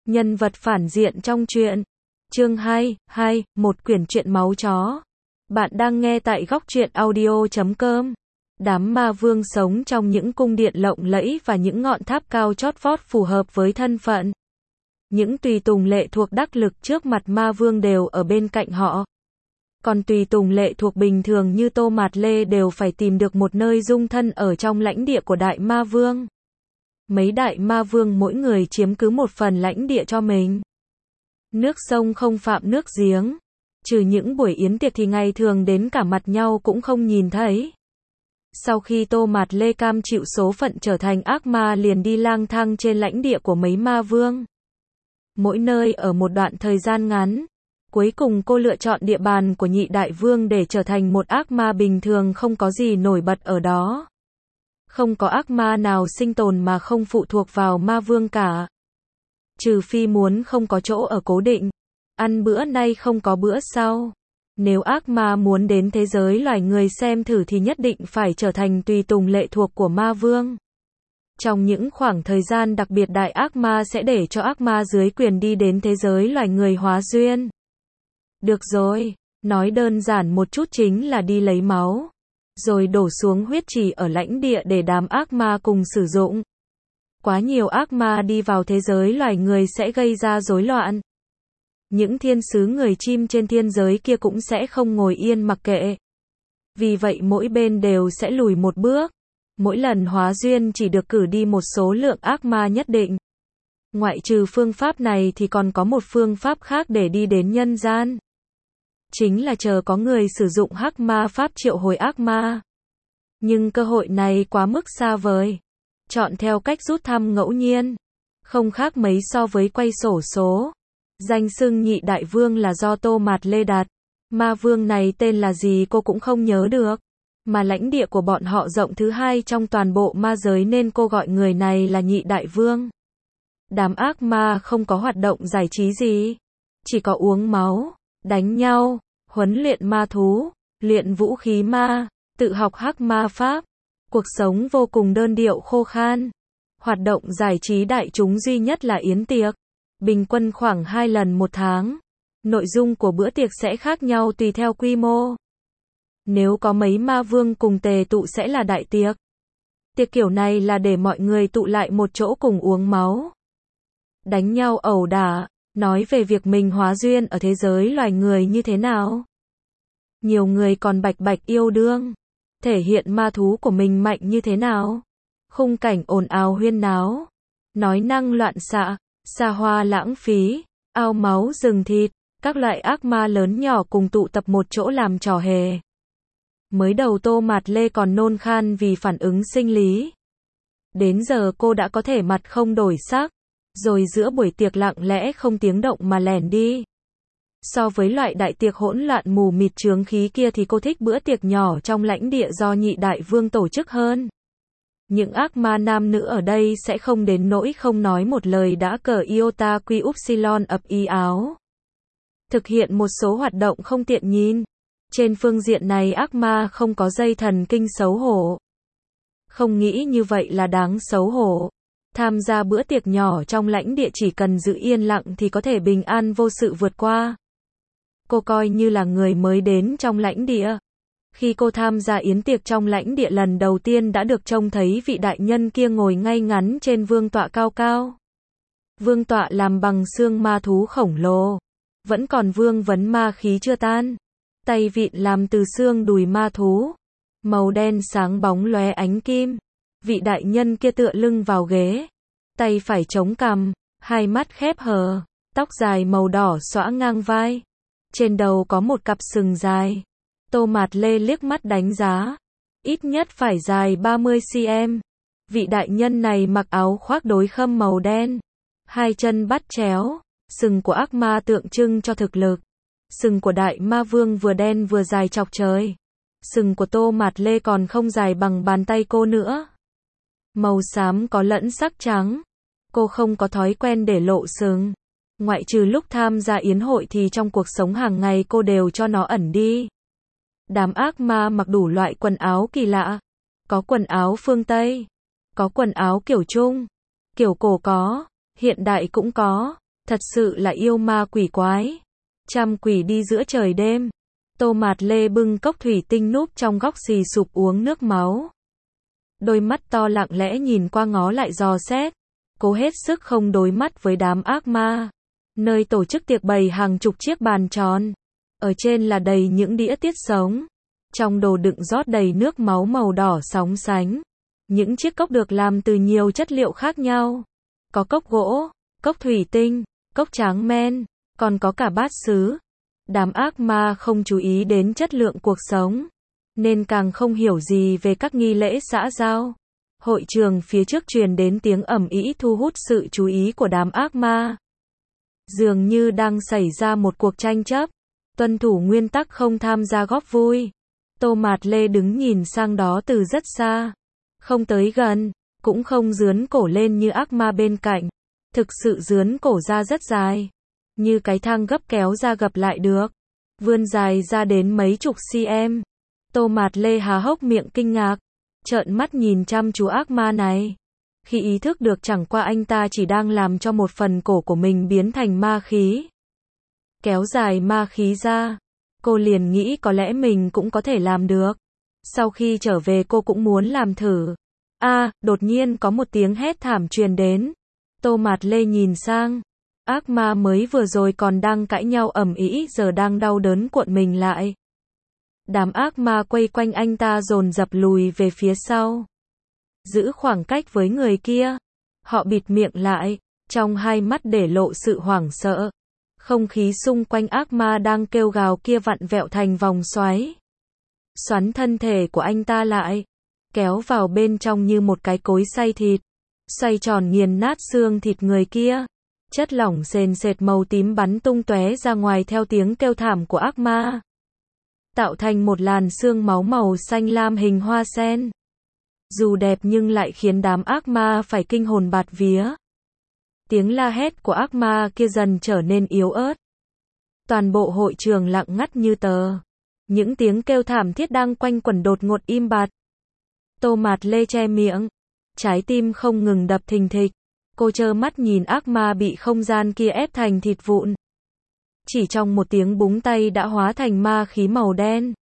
Nhân vật phản diện trong truyện. Chương 2, một quyển truyện máu chó. Bạn đang nghe tại góc truyện audio.com. Đám ma vương sống trong những cung điện lộng lẫy và những ngọn tháp cao chót vót phù hợp với thân phận. Những tùy tùng lệ thuộc đắc lực trước mặt ma vương đều ở bên cạnh họ. Còn tùy tùng lệ thuộc bình thường như Tô Mạt Lê đều phải tìm được một nơi dung thân ở trong lãnh địa của đại ma vương. Mấy đại ma vương mỗi người chiếm cứ một phần lãnh địa cho mình. Nước sông không phạm nước giếng. Trừ những buổi yến tiệc thì ngày thường đến cả mặt nhau cũng không nhìn thấy. Sau khi Tô Mạt Lê cam chịu số phận trở thành ác ma liền đi lang thang trên lãnh địa của mấy ma vương. Mỗi nơi ở một đoạn thời gian ngắn. Cuối cùng cô lựa chọn địa bàn của nhị đại vương để trở thành một ác ma bình thường không có gì nổi bật ở đó. Không có ác ma nào sinh tồn mà không phụ thuộc vào ma vương cả. Trừ phi muốn không có chỗ ở cố định. Ăn bữa nay không có bữa sau. Nếu ác ma muốn đến thế giới loài người xem thử thì nhất định phải trở thành tùy tùng lệ thuộc của ma vương. Trong những khoảng thời gian đặc biệt đại ác ma sẽ để cho ác ma dưới quyền đi đến thế giới loài người hóa duyên. Được rồi, nói đơn giản một chút chính là đi lấy máu. Rồi đổ xuống huyết trì ở lãnh địa để đám ác ma cùng sử dụng. Quá nhiều ác ma đi vào thế giới loài người sẽ gây ra rối loạn. Những thiên sứ người chim trên thiên giới kia cũng sẽ không ngồi yên mặc kệ. Vì vậy mỗi bên đều sẽ lùi một bước. Mỗi lần hóa duyên chỉ được cử đi một số lượng ác ma nhất định. Ngoại trừ phương pháp này thì còn có một phương pháp khác để đi đến nhân gian. Chính là chờ có người sử dụng hắc ma pháp triệu hồi ác ma. Nhưng cơ hội này quá mức xa vời. Chọn theo cách rút thăm ngẫu nhiên. Không khác mấy so với quay xổ số. Danh xưng nhị đại vương là do Tô Mạt Lê đặt. Ma vương này tên là gì cô cũng không nhớ được. Mà lãnh địa của bọn họ rộng thứ hai trong toàn bộ ma giới nên cô gọi người này là nhị đại vương. Đám ác ma không có hoạt động giải trí gì. Chỉ có uống máu, đánh nhau, huấn luyện ma thú, luyện vũ khí ma, tự học hắc ma pháp. Cuộc sống vô cùng đơn điệu khô khan. Hoạt động giải trí đại chúng duy nhất là yến tiệc. Bình quân khoảng 2 lần một tháng. Nội dung của bữa tiệc sẽ khác nhau tùy theo quy mô. Nếu có mấy ma vương cùng tề tụ sẽ là đại tiệc. Tiệc kiểu này là để mọi người tụ lại một chỗ cùng uống máu. Đánh nhau ẩu đả, nói về việc mình hóa duyên ở thế giới loài người như thế nào. Nhiều người còn bạch bạch yêu đương. Thể hiện ma thú của mình mạnh như thế nào. Khung cảnh ồn ào huyên náo. Nói năng loạn xạ, xa hoa lãng phí, ao máu rừng thịt. Các loại ác ma lớn nhỏ cùng tụ tập một chỗ làm trò hề. Mới đầu Tô Mạt Lê còn nôn khan vì phản ứng sinh lý. Đến giờ cô đã có thể mặt không đổi sắc. Rồi giữa buổi tiệc lặng lẽ không tiếng động mà lẻn đi. So với loại đại tiệc hỗn loạn mù mịt chướng khí kia thì cô thích bữa tiệc nhỏ trong lãnh địa do nhị đại vương tổ chức hơn. Những ác ma nam nữ ở đây sẽ không đến nỗi không nói một lời đã cờ iota quy upsilon ập y áo. Thực hiện một số hoạt động không tiện nhìn. Trên phương diện này ác ma không có dây thần kinh xấu hổ. Không nghĩ như vậy là đáng xấu hổ. Tham gia bữa tiệc nhỏ trong lãnh địa chỉ cần giữ yên lặng thì có thể bình an vô sự vượt qua. Cô coi như là người mới đến trong lãnh địa. Khi cô tham gia yến tiệc trong lãnh địa lần đầu tiên đã được trông thấy vị đại nhân kia ngồi ngay ngắn trên vương tọa cao cao. Vương tọa làm bằng xương ma thú khổng lồ. Vẫn còn vương vấn ma khí chưa tan. Tay vịn làm từ xương đùi ma thú. Màu đen sáng bóng lóe ánh kim. Vị đại nhân kia tựa lưng vào ghế. Tay phải chống cằm. Hai mắt khép hờ. Tóc dài màu đỏ xõa ngang vai. Trên đầu có một cặp sừng dài. Tô Mạt Lê liếc mắt đánh giá. Ít nhất phải dài 30 cm. Vị đại nhân này mặc áo khoác đối khâm màu đen. Hai chân bắt chéo. Sừng của ác ma tượng trưng cho thực lực. Sừng của đại ma vương vừa đen vừa dài chọc trời. Sừng của Tô Mạt Lê còn không dài bằng bàn tay cô nữa. Màu xám có lẫn sắc trắng. Cô không có thói quen để lộ sừng. Ngoại trừ lúc tham gia yến hội thì trong cuộc sống hàng ngày cô đều cho nó ẩn đi. Đám ác ma mặc đủ loại quần áo kỳ lạ. Có quần áo phương Tây. Có quần áo kiểu Trung. Kiểu cổ có. Hiện đại cũng có. Thật sự là yêu ma quỷ quái. Trăm quỷ đi giữa trời đêm. Tô Mạt Lê bưng cốc thủy tinh núp trong góc xì sụp uống nước máu. Đôi mắt to lặng lẽ nhìn qua ngó lại dò xét. Cố hết sức không đối mắt với đám ác ma. Nơi tổ chức tiệc bày hàng chục chiếc bàn tròn. Ở trên là đầy những đĩa tiết sống. Trong đồ đựng rót đầy nước máu màu đỏ sóng sánh. Những chiếc cốc được làm từ nhiều chất liệu khác nhau. Có cốc gỗ, cốc thủy tinh, cốc tráng men, còn có cả bát sứ. Đám ác ma không chú ý đến chất lượng cuộc sống, nên càng không hiểu gì về các nghi lễ xã giao. Hội trường phía trước truyền đến tiếng ầm ĩ thu hút sự chú ý của đám ác ma. Dường như đang xảy ra một cuộc tranh chấp. Tuân thủ nguyên tắc không tham gia góp vui. Tô Mạt Lê đứng nhìn sang đó từ rất xa. Không tới gần, cũng không dướn cổ lên như ác ma bên cạnh. Thực sự dướn cổ ra rất dài. Như cái thang gấp kéo ra gập lại được. Vươn dài ra đến mấy chục cm. Tô Mạt Lê há hốc miệng kinh ngạc. Trợn mắt nhìn chăm chú ác ma này. Khi ý thức được chẳng qua anh ta chỉ đang làm cho một phần cổ của mình biến thành ma khí. Kéo dài ma khí ra. Cô liền nghĩ có lẽ mình cũng có thể làm được. Sau khi trở về cô cũng muốn làm thử. Đột nhiên có một tiếng hét thảm truyền đến. Tô Mạt Lê nhìn sang. Ác ma mới vừa rồi còn đang cãi nhau ầm ĩ giờ đang đau đớn cuộn mình lại. Đám ác ma quay quanh anh ta dồn dập lùi về phía sau. Giữ khoảng cách với người kia. Họ bịt miệng lại, trong hai mắt để lộ sự hoảng sợ. Không khí xung quanh ác ma đang kêu gào kia vặn vẹo thành vòng xoáy. Xoắn thân thể của anh ta lại, kéo vào bên trong như một cái cối xay thịt. Xoay tròn nghiền nát xương thịt người kia. Chất lỏng sền sệt màu tím bắn tung tóe ra ngoài theo tiếng kêu thảm của ác ma. Tạo thành một làn xương máu màu xanh lam hình hoa sen. Dù đẹp nhưng lại khiến đám ác ma phải kinh hồn bạt vía. Tiếng la hét của ác ma kia dần trở nên yếu ớt. Toàn bộ hội trường lặng ngắt như tờ. Những tiếng kêu thảm thiết đang quanh quẩn đột ngột im bặt. Tô Mạt Lê che miệng. Trái tim không ngừng đập thình thịch. Cô trơ mắt nhìn ác ma bị không gian kia ép thành thịt vụn. Chỉ trong một tiếng búng tay đã hóa thành ma khí màu đen.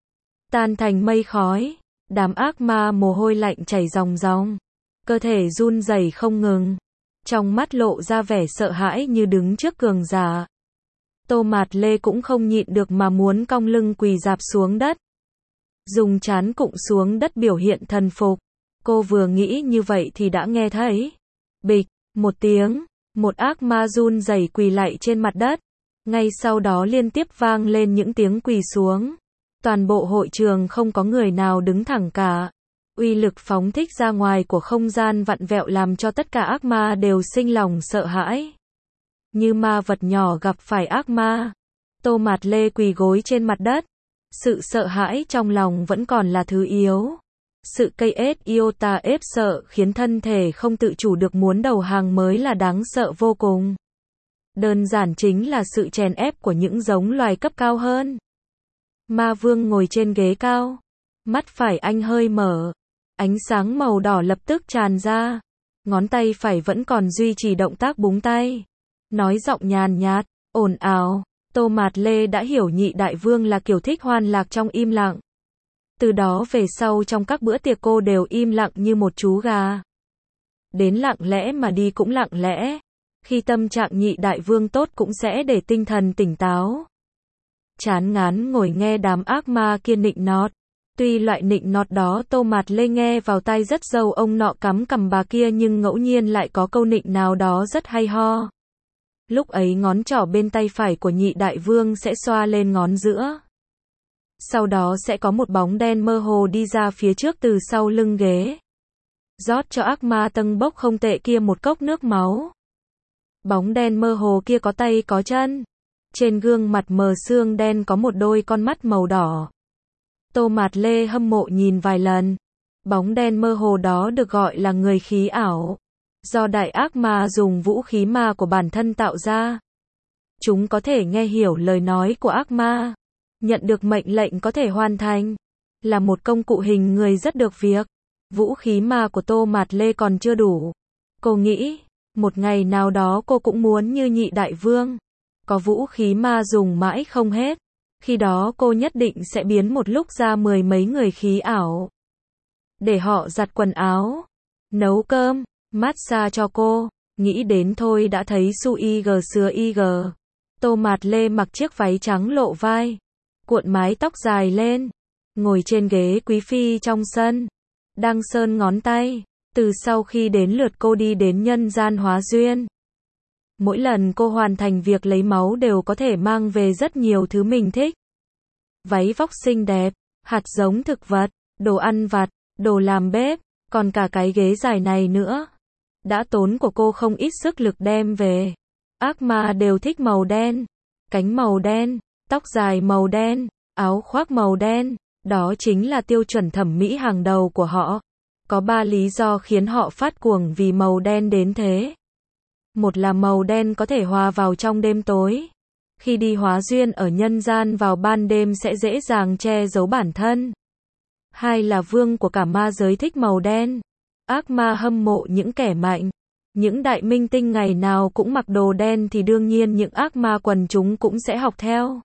Tan thành mây khói. Đám ác ma mồ hôi lạnh chảy ròng ròng. Cơ thể run rẩy không ngừng. Trong mắt lộ ra vẻ sợ hãi như đứng trước cường giả. Tô Mạt Lê cũng không nhịn được mà muốn cong lưng quỳ rạp xuống đất. Dùng trán cụm xuống đất biểu hiện thần phục. Cô vừa nghĩ như vậy thì đã nghe thấy. Bịch, một tiếng, một ác ma run rẩy quỳ lại trên mặt đất. Ngay sau đó liên tiếp vang lên những tiếng quỳ xuống. Toàn bộ hội trường không có người nào đứng thẳng cả. Uy lực phóng thích ra ngoài của không gian vặn vẹo làm cho tất cả ác ma đều sinh lòng sợ hãi. Như ma vật nhỏ gặp phải ác ma. Tô Mạt Lê quỳ gối trên mặt đất. Sự sợ hãi trong lòng vẫn còn là thứ yếu. Sự cây ết iota ép sợ khiến thân thể không tự chủ được muốn đầu hàng mới là đáng sợ vô cùng. Đơn giản chính là sự chèn ép của những giống loài cấp cao hơn. Ma vương ngồi trên ghế cao. Mắt phải anh hơi mở. Ánh sáng màu đỏ lập tức tràn ra. Ngón tay phải vẫn còn duy trì động tác búng tay. Nói giọng nhàn nhạt, ồn ào. Tô Mạt Lê đã hiểu nhị đại vương là kiểu thích hoan lạc trong im lặng. Từ đó về sau trong các bữa tiệc cô đều im lặng như một chú gà. Đến lặng lẽ mà đi cũng lặng lẽ. Khi tâm trạng nhị đại vương tốt cũng sẽ để tinh thần tỉnh táo. Chán ngán ngồi nghe đám ác ma kia nịnh nọt. Tuy loại nịnh nọt đó Tô Mạt Lê nghe vào tai rất dâu ông nọ cắm cằm bà kia nhưng ngẫu nhiên lại có câu nịnh nào đó rất hay ho. Lúc ấy ngón trỏ bên tay phải của nhị đại vương sẽ xoa lên ngón giữa. Sau đó sẽ có một bóng đen mơ hồ đi ra phía trước từ sau lưng ghế. Rót cho ác ma tâng bốc không tệ kia một cốc nước máu. Bóng đen mơ hồ kia có tay có chân. Trên gương mặt mờ xương đen có một đôi con mắt màu đỏ. Tô Mạt Lê hâm mộ nhìn vài lần. Bóng đen mơ hồ đó được gọi là người khí ảo. Do đại ác ma dùng vũ khí ma của bản thân tạo ra. Chúng có thể nghe hiểu lời nói của ác ma. Nhận được mệnh lệnh có thể hoàn thành. Là một công cụ hình người rất được việc. Vũ khí ma của Tô Mạt Lê còn chưa đủ. Cô nghĩ, Một ngày nào đó cô cũng muốn như Nhị Đại Vương, có vũ khí ma dùng mãi không hết. Khi đó cô nhất định sẽ biến một lúc ra 10 mấy người khí ảo. Để họ giặt quần áo, nấu cơm, massage cho cô. Nghĩ đến thôi đã thấy su ig sứa ig. Tô Mạt Lê mặc chiếc váy trắng lộ vai, cuộn mái tóc dài lên, ngồi trên ghế quý phi trong sân, đang sơn ngón tay. Từ sau khi đến lượt cô đi đến nhân gian hóa duyên, mỗi lần cô hoàn thành việc lấy máu đều có thể mang về rất nhiều thứ mình thích. Váy vóc xinh đẹp, hạt giống thực vật, đồ ăn vặt, đồ làm bếp, còn cả cái ghế dài này nữa. Đã tốn của cô không ít sức lực đem về. Ác ma đều thích màu đen, cánh màu đen, tóc dài màu đen, áo khoác màu đen, đó chính là tiêu chuẩn thẩm mỹ hàng đầu của họ. Có 3 lý do khiến họ phát cuồng vì màu đen đến thế. Một là màu đen có thể hòa vào trong đêm tối. Khi đi hóa duyên ở nhân gian vào ban đêm sẽ dễ dàng che giấu bản thân. Hai là vương của cả ma giới thích màu đen. Ác ma hâm mộ những kẻ mạnh. Những đại minh tinh ngày nào cũng mặc đồ đen thì đương nhiên những ác ma quần chúng cũng sẽ học theo.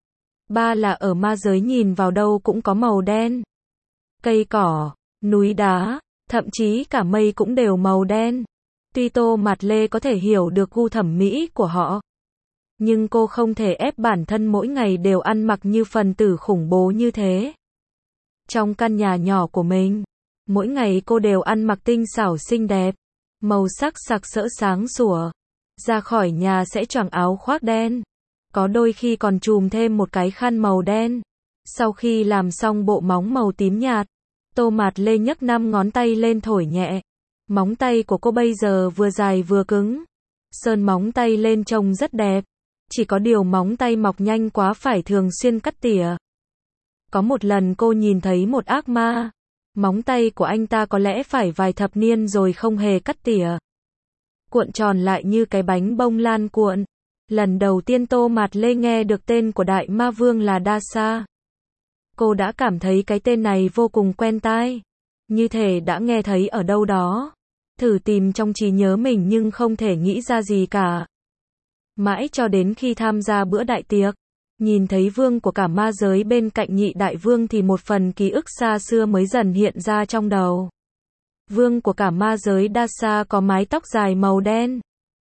Ba là ở ma giới nhìn vào đâu cũng có màu đen. Cây cỏ, núi đá, thậm chí cả mây cũng đều màu đen. Tuy Tô Mạt Lê có thể hiểu được gu thẩm mỹ của họ, nhưng cô không thể ép bản thân mỗi ngày đều ăn mặc như phần tử khủng bố như thế. Trong căn nhà nhỏ của mình, mỗi ngày cô đều ăn mặc tinh xảo xinh đẹp, màu sắc sặc sỡ sáng sủa. Ra khỏi nhà sẽ choàng áo khoác đen, có đôi khi còn trùm thêm một cái khăn màu đen. Sau khi làm xong bộ móng màu tím nhạt, Tô Mạt Lê nhấc 5 ngón tay lên thổi nhẹ. Móng tay của cô bây giờ vừa dài vừa cứng. Sơn móng tay lên trông rất đẹp. Chỉ có điều móng tay mọc nhanh quá phải thường xuyên cắt tỉa. Có một lần cô nhìn thấy một ác ma. Móng tay của anh ta có lẽ phải vài thập niên rồi không hề cắt tỉa. Cuộn tròn lại như cái bánh bông lan cuộn. Lần đầu tiên Tô Mạt Lê nghe được tên của đại ma vương là Dasa. Cô đã cảm thấy cái tên này vô cùng quen tai. Như thể đã nghe thấy ở đâu đó. Thử tìm trong trí nhớ mình nhưng không thể nghĩ ra gì cả. Mãi cho đến khi tham gia bữa đại tiệc, nhìn thấy vương của cả ma giới bên cạnh Nhị Đại Vương thì một phần ký ức xa xưa mới dần hiện ra trong đầu. Vương của cả ma giới Dasa có mái tóc dài màu đen.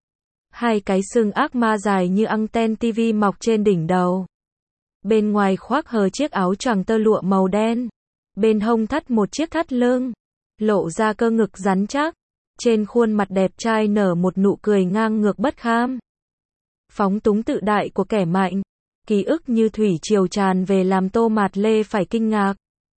Hai cái sừng ác ma dài như anten TV mọc trên đỉnh đầu. Bên ngoài khoác hờ chiếc áo choàng tơ lụa màu đen. Bên hông thắt một chiếc thắt lưng, lộ ra cơ ngực rắn chắc. Trên khuôn mặt đẹp trai nở một nụ cười ngang ngược bất kham. Phóng túng tự đại của kẻ mạnh. Ký ức như thủy triều tràn về làm Tô Mạt Lê phải kinh ngạc.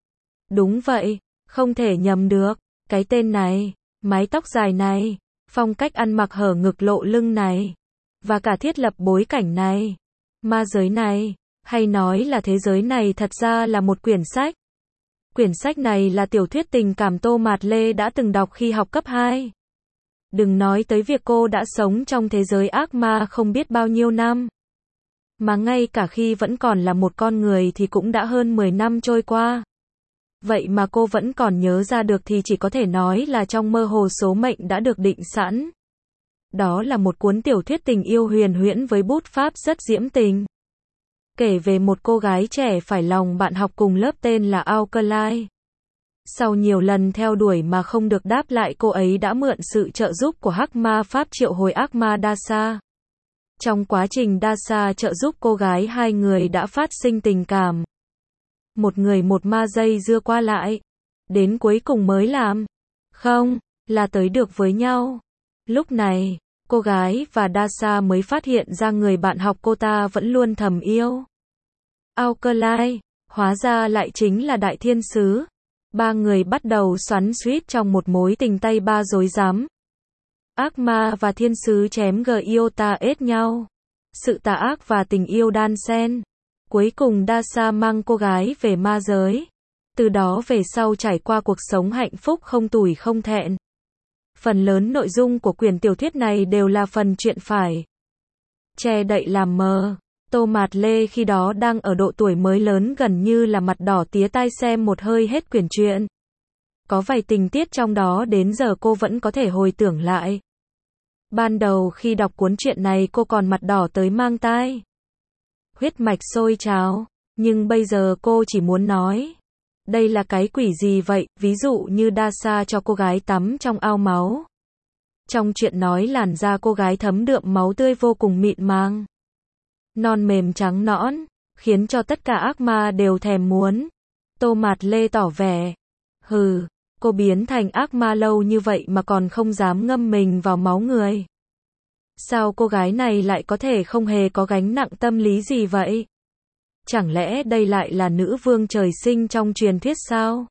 Đúng vậy, không thể nhầm được. Cái tên này, mái tóc dài này, phong cách ăn mặc hở ngực lộ lưng này, và cả thiết lập bối cảnh này. Ma giới này, hay nói là thế giới này thật ra là một quyển sách. Quyển sách này là tiểu thuyết tình cảm Tô Mạt Lê đã từng đọc khi học cấp 2. Đừng nói tới việc cô đã sống trong thế giới ác ma không biết bao nhiêu năm. Mà ngay cả khi vẫn còn là một con người thì cũng đã hơn 10 năm trôi qua. Vậy mà cô vẫn còn nhớ ra được thì chỉ có thể nói là trong mơ hồ số mệnh đã được định sẵn. Đó là một cuốn tiểu thuyết tình yêu huyền huyễn với bút pháp rất diễm tình. Kể về một cô gái trẻ phải lòng bạn học cùng lớp tên là Alkaline. Sau nhiều lần theo đuổi mà không được đáp lại, cô ấy đã mượn sự trợ giúp của hắc ma pháp triệu hồi ác ma Dasa. Trong quá trình Dasa trợ giúp cô gái, hai người đã phát sinh tình cảm. Một người một ma dây dưa qua lại. Đến cuối cùng mới làm. Không, là tới được với nhau. Lúc này, cô gái và Dasa mới phát hiện ra người bạn học cô ta vẫn luôn thầm yêu. Alkaline, hóa ra lại chính là đại thiên sứ. Ba người bắt đầu xoắn xuýt trong một mối tình tay ba rối rắm. Ác ma và thiên sứ chém giota ết nhau. Sự tà ác và tình yêu đan xen. Cuối cùng Dasa mang cô gái về ma giới. Từ đó về sau trải qua cuộc sống hạnh phúc không tủi không thẹn. Phần lớn nội dung của quyển tiểu thuyết này đều là phần chuyện phải che đậy làm mờ. Tô Mạt Lê khi đó đang ở độ tuổi mới lớn, gần như là mặt đỏ tía tai xem một hơi hết quyển truyện. Có vài tình tiết trong đó đến giờ cô vẫn có thể hồi tưởng lại. Ban đầu khi đọc cuốn truyện này cô còn mặt đỏ tới mang tai. Huyết mạch sôi trào, nhưng bây giờ cô chỉ muốn nói. Đây là cái quỷ gì vậy, ví dụ như Dasha cho cô gái tắm trong ao máu. Trong truyện nói làn da cô gái thấm đượm máu tươi vô cùng mịn màng. Non mềm trắng nõn, khiến cho tất cả ác ma đều thèm muốn. Tô Mạt Lê tỏ vẻ. Hừ, cô biến thành ác ma lâu như vậy mà còn không dám ngâm mình vào máu người. Sao cô gái này lại có thể không hề có gánh nặng tâm lý gì vậy? Chẳng lẽ đây lại là nữ vương trời sinh trong truyền thuyết sao?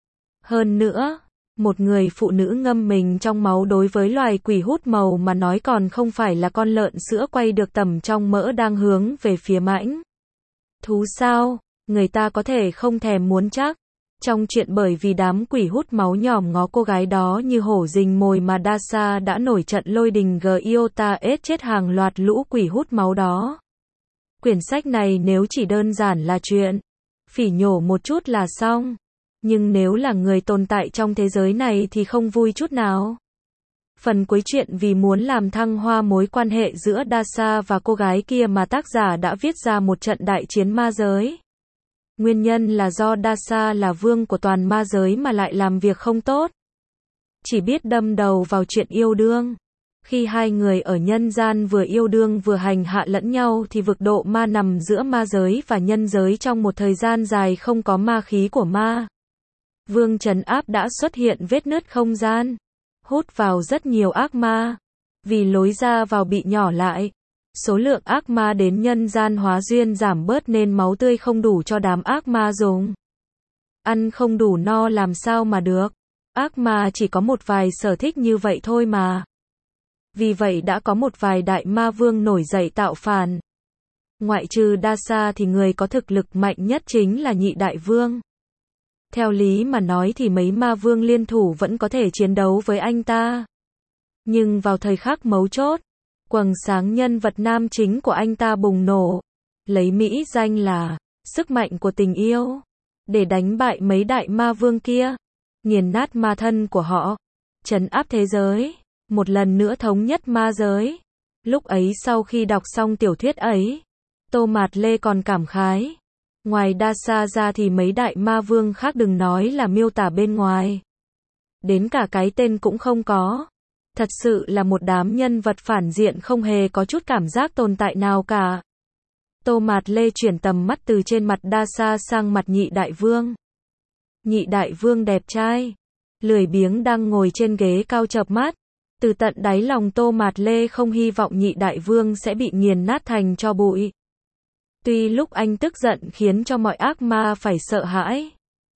Hơn nữa, một người phụ nữ ngâm mình trong máu đối với loài quỷ hút màu mà nói còn không phải là con lợn sữa quay được tẩm trong mỡ đang hướng về phía mãnh thú sao? Người ta có thể không thèm muốn chắc. Trong chuyện bởi vì đám quỷ hút máu nhòm ngó cô gái đó như hổ rình mồi mà Dasha đã nổi trận lôi đình Giota ết chết hàng loạt lũ quỷ hút máu đó. Quyển sách này nếu chỉ đơn giản là chuyện phỉ nhổ một chút là xong. Nhưng nếu là người tồn tại trong thế giới này thì không vui chút nào. Phần cuối truyện vì muốn làm thăng hoa mối quan hệ giữa Dasha và cô gái kia mà tác giả đã viết ra một trận đại chiến ma giới. Nguyên nhân là do Dasha là vương của toàn ma giới mà lại làm việc không tốt. Chỉ biết đâm đầu vào chuyện yêu đương. Khi hai người ở nhân gian vừa yêu đương vừa hành hạ lẫn nhau thì vực độ ma nằm giữa ma giới và nhân giới trong một thời gian dài không có ma khí của ma vương trấn áp đã xuất hiện vết nứt không gian, hút vào rất nhiều ác ma. Vì lối ra vào bị nhỏ lại, số lượng ác ma đến nhân gian hóa duyên giảm bớt nên máu tươi không đủ cho đám ác ma dùng. Ăn không đủ no làm sao mà được. Ác ma chỉ có một vài sở thích như vậy thôi mà. Vì vậy đã có một vài đại ma vương nổi dậy tạo phản. Ngoại trừ Dasha thì người có thực lực mạnh nhất chính là nhị đại vương. Theo lý mà nói thì mấy ma vương liên thủ vẫn có thể chiến đấu với anh ta. Nhưng vào thời khắc mấu chốt, quầng sáng nhân vật nam chính của anh ta bùng nổ, lấy mỹ danh là sức mạnh của tình yêu, để đánh bại mấy đại ma vương kia, nghiền nát ma thân của họ, trấn áp thế giới, một lần nữa thống nhất ma giới. Lúc ấy sau khi đọc xong tiểu thuyết ấy, Tô Mạt Lê còn cảm khái. Ngoài Dasha ra thì mấy đại ma vương khác đừng nói là miêu tả bên ngoài. Đến cả cái tên cũng không có. Thật sự là một đám nhân vật phản diện không hề có chút cảm giác tồn tại nào cả. Tô Mạt Lê chuyển tầm mắt từ trên mặt Dasha sang mặt nhị đại vương. Nhị đại vương đẹp trai, lười biếng đang ngồi trên ghế cao chợp mắt. Từ tận đáy lòng Tô Mạt Lê không hy vọng nhị đại vương sẽ bị nghiền nát thành tro bụi. Tuy lúc anh tức giận khiến cho mọi ác ma phải sợ hãi,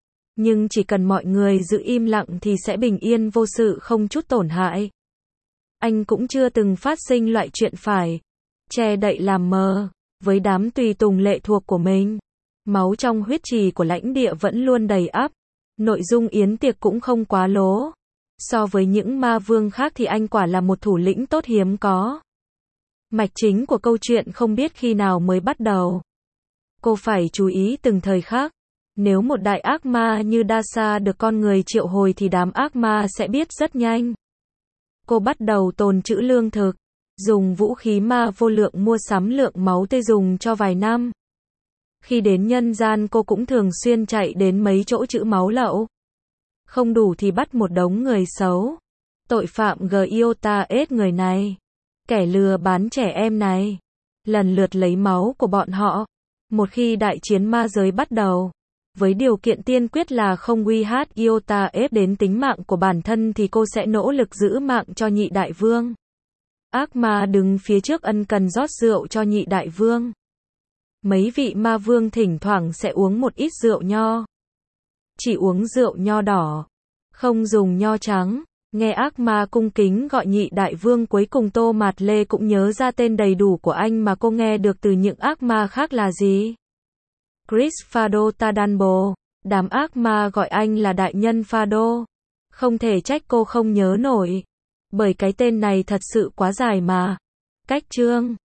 nhưng chỉ cần mọi người giữ im lặng thì sẽ bình yên vô sự không chút tổn hại. Anh cũng chưa từng phát sinh loại chuyện phải che đậy làm mờ với đám tùy tùng lệ thuộc của mình. Máu trong huyết trì của lãnh địa vẫn luôn đầy ắp, nội dung yến tiệc cũng không quá lố. So với những ma vương khác thì anh quả là một thủ lĩnh tốt hiếm có. Mạch chính của câu chuyện không biết khi nào mới bắt đầu. Cô phải chú ý từng thời khắc. Nếu một đại ác ma như Dasha được con người triệu hồi thì đám ác ma sẽ biết rất nhanh. Cô bắt đầu tồn trữ lương thực, dùng vũ khí ma vô lượng mua sắm lượng máu tươi dùng cho vài năm. Khi đến nhân gian cô cũng thường xuyên chạy đến mấy chỗ trữ máu lậu. Không đủ thì bắt một đống người xấu. Tội phạm Giota ết người này. Kẻ lừa bán trẻ em này. Lần lượt lấy máu của bọn họ. Một khi đại chiến ma giới bắt đầu, với điều kiện tiên quyết là không uy hiếp Giota ết đến tính mạng của bản thân thì cô sẽ nỗ lực giữ mạng cho nhị đại vương. Ác ma đứng phía trước ân cần rót rượu cho nhị đại vương. Mấy vị ma vương thỉnh thoảng sẽ uống một ít rượu nho. Chỉ uống rượu nho đỏ, không dùng nho trắng. Nghe ác ma cung kính gọi nhị đại vương, cuối cùng Tô Mạt Lê cũng nhớ ra tên đầy đủ của anh mà cô nghe được từ những ác ma khác là gì. Chris Fado Tadambo. Đám ác ma gọi anh là đại nhân Fado. Không thể trách cô không nhớ nổi. Bởi cái tên này thật sự quá dài mà. Cách chương